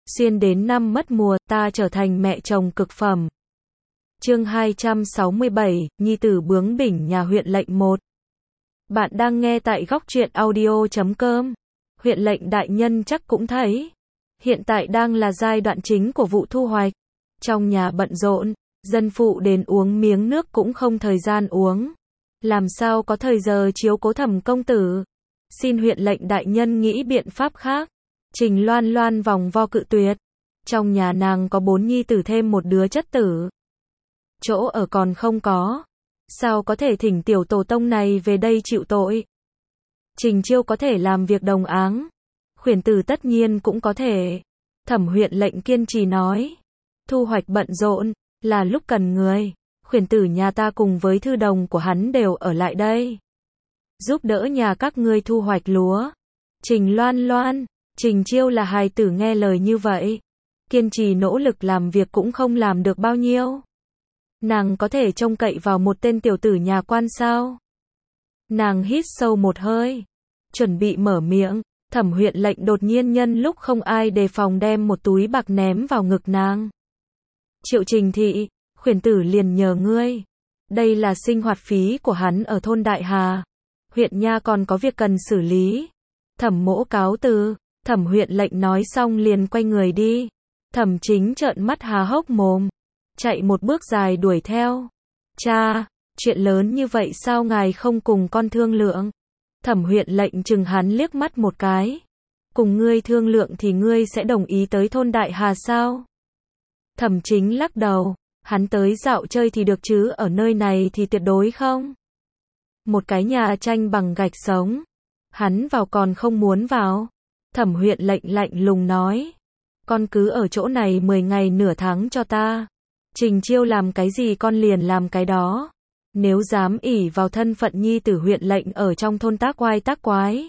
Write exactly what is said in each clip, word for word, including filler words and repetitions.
Xuyên đến năm mất mùa, ta trở thành mẹ chồng cực phẩm. Chương hai trăm sáu mươi bảy, Nhi tử bướng bỉnh nhà huyện lệnh một. Bạn đang nghe tại góc truyện audio chấm com. Huyện lệnh đại nhân chắc cũng thấy. Hiện tại đang là giai đoạn chính của vụ thu hoạch. Trong nhà bận rộn, dân phụ đến uống miếng nước cũng không thời gian uống. Làm sao có thời giờ chiếu cố Thẩm công tử. Xin huyện lệnh đại nhân nghĩ biện pháp khác. Trình Loan Loan vòng vo cự tuyệt. Trong nhà nàng có bốn nhi tử thêm một đứa chất tử. Chỗ ở còn không có. Sao có thể thỉnh tiểu tổ tông này về đây chịu tội? Trình Chiêu có thể làm việc đồng áng. Khuyển tử tất nhiên cũng có thể. Thẩm huyện lệnh kiên trì nói. Thu hoạch bận rộn, là lúc cần người. Khuyển tử nhà ta cùng với thư đồng của hắn đều ở lại đây. Giúp đỡ nhà các ngươi thu hoạch lúa. Trình Loan Loan, Trình Chiêu là hài tử nghe lời như vậy. Kiên trì nỗ lực làm việc cũng không làm được bao nhiêu. Nàng có thể trông cậy vào một tên tiểu tử nhà quan sao? Nàng hít sâu một hơi. Chuẩn bị mở miệng. Thẩm huyện lệnh đột nhiên nhân lúc không ai đề phòng đem một túi bạc ném vào ngực nàng. Triệu Trình thị, khuyển tử liền nhờ ngươi. Đây là sinh hoạt phí của hắn ở thôn Đại Hà. Huyện nha còn có việc cần xử lý. Thẩm mỗ cáo từ. Thẩm huyện lệnh nói xong liền quay người đi. Thẩm chính trợn mắt há hốc mồm. Chạy một bước dài đuổi theo. Cha, chuyện lớn như vậy sao ngài không cùng con thương lượng? Thẩm huyện lệnh chừng hắn liếc mắt một cái. Cùng ngươi thương lượng thì ngươi sẽ đồng ý tới thôn Đại Hà sao? Thẩm chính lắc đầu. Hắn tới dạo chơi thì được chứ ở nơi này thì tuyệt đối không. Một cái nhà tranh bằng gạch sống. Hắn vào còn không muốn vào. Thẩm huyện lệnh lạnh lùng nói. Con cứ ở chỗ này mười ngày nửa tháng cho ta. Trình Chiêu làm cái gì con liền làm cái đó. Nếu dám ỷ vào thân phận nhi tử huyện lệnh ở trong thôn tác oai tác quái.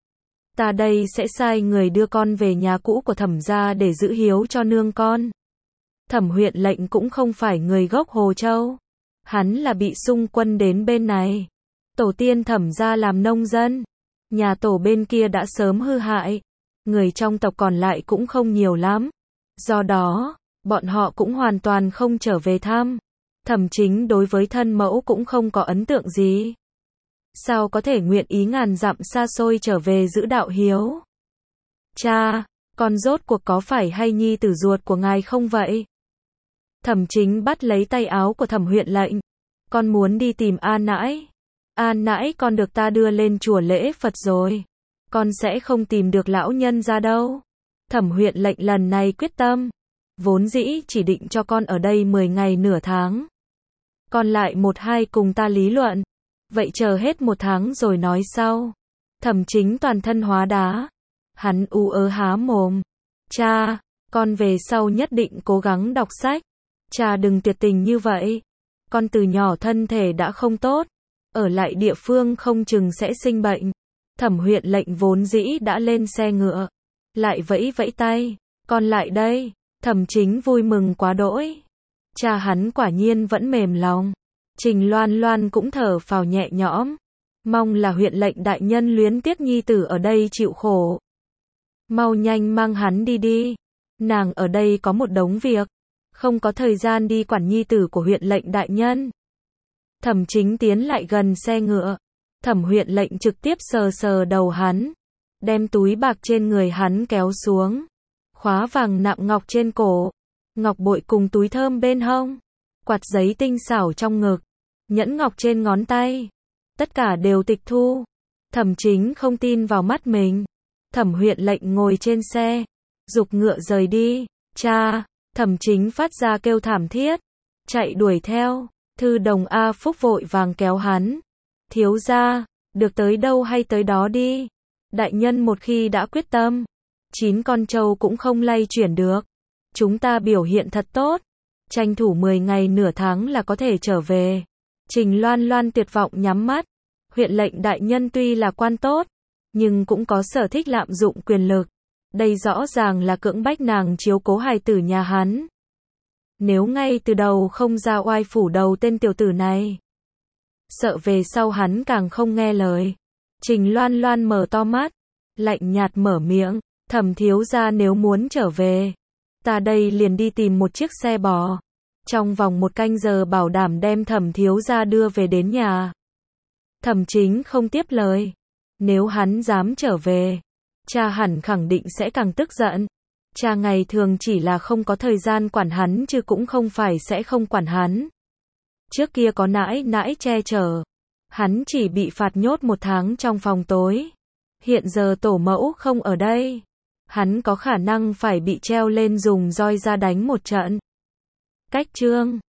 Ta đây sẽ sai người đưa con về nhà cũ của Thẩm gia để giữ hiếu cho nương con. Thẩm huyện lệnh cũng không phải người gốc Hồ Châu. Hắn là bị xung quân đến bên này. Tổ tiên Thẩm gia làm nông dân. Nhà tổ bên kia đã sớm hư hại. Người trong tộc còn lại cũng không nhiều lắm. Do đó, bọn họ cũng hoàn toàn không trở về thăm. Thẩm chính đối với thân mẫu cũng không có ấn tượng gì. Sao có thể nguyện ý ngàn dặm xa xôi trở về giữ đạo hiếu? Cha, con rốt cuộc có phải hay nhi tử ruột của ngài không vậy? Thẩm chính bắt lấy tay áo của thẩm huyện lệnh. Con muốn đi tìm An nãi. An nãi con được ta đưa lên chùa lễ Phật rồi. Con sẽ không tìm được lão nhân ra đâu. Thẩm huyện lệnh lần này quyết tâm. Vốn dĩ chỉ định cho con ở đây mười ngày nửa tháng. Còn lại một hai cùng ta lý luận. Vậy chờ hết một tháng rồi nói sau. Thẩm chính toàn thân hóa đá. Hắn u ớ há mồm. Cha, con về sau nhất định cố gắng đọc sách. Cha đừng tuyệt tình như vậy. Con từ nhỏ thân thể đã không tốt. Ở lại địa phương không chừng sẽ sinh bệnh. Thẩm huyện lệnh vốn dĩ đã lên xe ngựa. Lại vẫy vẫy tay. Con lại đây. Thẩm chính vui mừng quá đỗi. Cha hắn quả nhiên vẫn mềm lòng. Trình Loan Loan cũng thở phào nhẹ nhõm. Mong là huyện lệnh đại nhân luyến tiếc nhi tử ở đây chịu khổ. Mau nhanh mang hắn đi đi. Nàng ở đây có một đống việc. Không có thời gian đi quản nhi tử của huyện lệnh đại nhân. Thẩm chính tiến lại gần xe ngựa. Thẩm huyện lệnh trực tiếp sờ sờ đầu hắn. Đem túi bạc trên người hắn kéo xuống. Khóa vàng nặng ngọc trên cổ. Ngọc bội cùng túi thơm bên hông. Quạt giấy tinh xảo trong ngực. Nhẫn ngọc trên ngón tay. Tất cả đều tịch thu. Thẩm chính không tin vào mắt mình. Thẩm huyện lệnh ngồi trên xe. Giục ngựa rời đi. Cha, thẩm chính phát ra kêu thảm thiết. Chạy đuổi theo. Thư đồng A Phúc vội vàng kéo hắn. Thiếu gia, được tới đâu hay tới đó đi. Đại nhân một khi đã quyết tâm. Chín con trâu cũng không lay chuyển được. Chúng ta biểu hiện thật tốt. Tranh thủ mười ngày nửa tháng là có thể trở về. Trình Loan Loan tuyệt vọng nhắm mắt. Huyện lệnh đại nhân tuy là quan tốt. Nhưng cũng có sở thích lạm dụng quyền lực. Đây rõ ràng là cưỡng bách nàng chiếu cố hài tử nhà hắn. Nếu ngay từ đầu không ra oai phủ đầu tên tiểu tử này. Sợ về sau hắn càng không nghe lời. Trình Loan Loan mở to mắt. Lạnh nhạt mở miệng. Thẩm thiếu gia nếu muốn trở về. Ta đây liền đi tìm một chiếc xe bò. Trong vòng một canh giờ bảo đảm đem Thẩm thiếu gia đưa về đến nhà. Thẩm Chính không tiếp lời. Nếu hắn dám trở về, cha hẳn khẳng định sẽ càng tức giận. Cha ngày thường chỉ là không có thời gian quản hắn chứ cũng không phải sẽ không quản hắn. Trước kia có nãi nãi che chở, hắn chỉ bị phạt nhốt một tháng trong phòng tối. Hiện giờ tổ mẫu không ở đây, hắn có khả năng phải bị treo lên dùng roi ra đánh một trận. Cách chương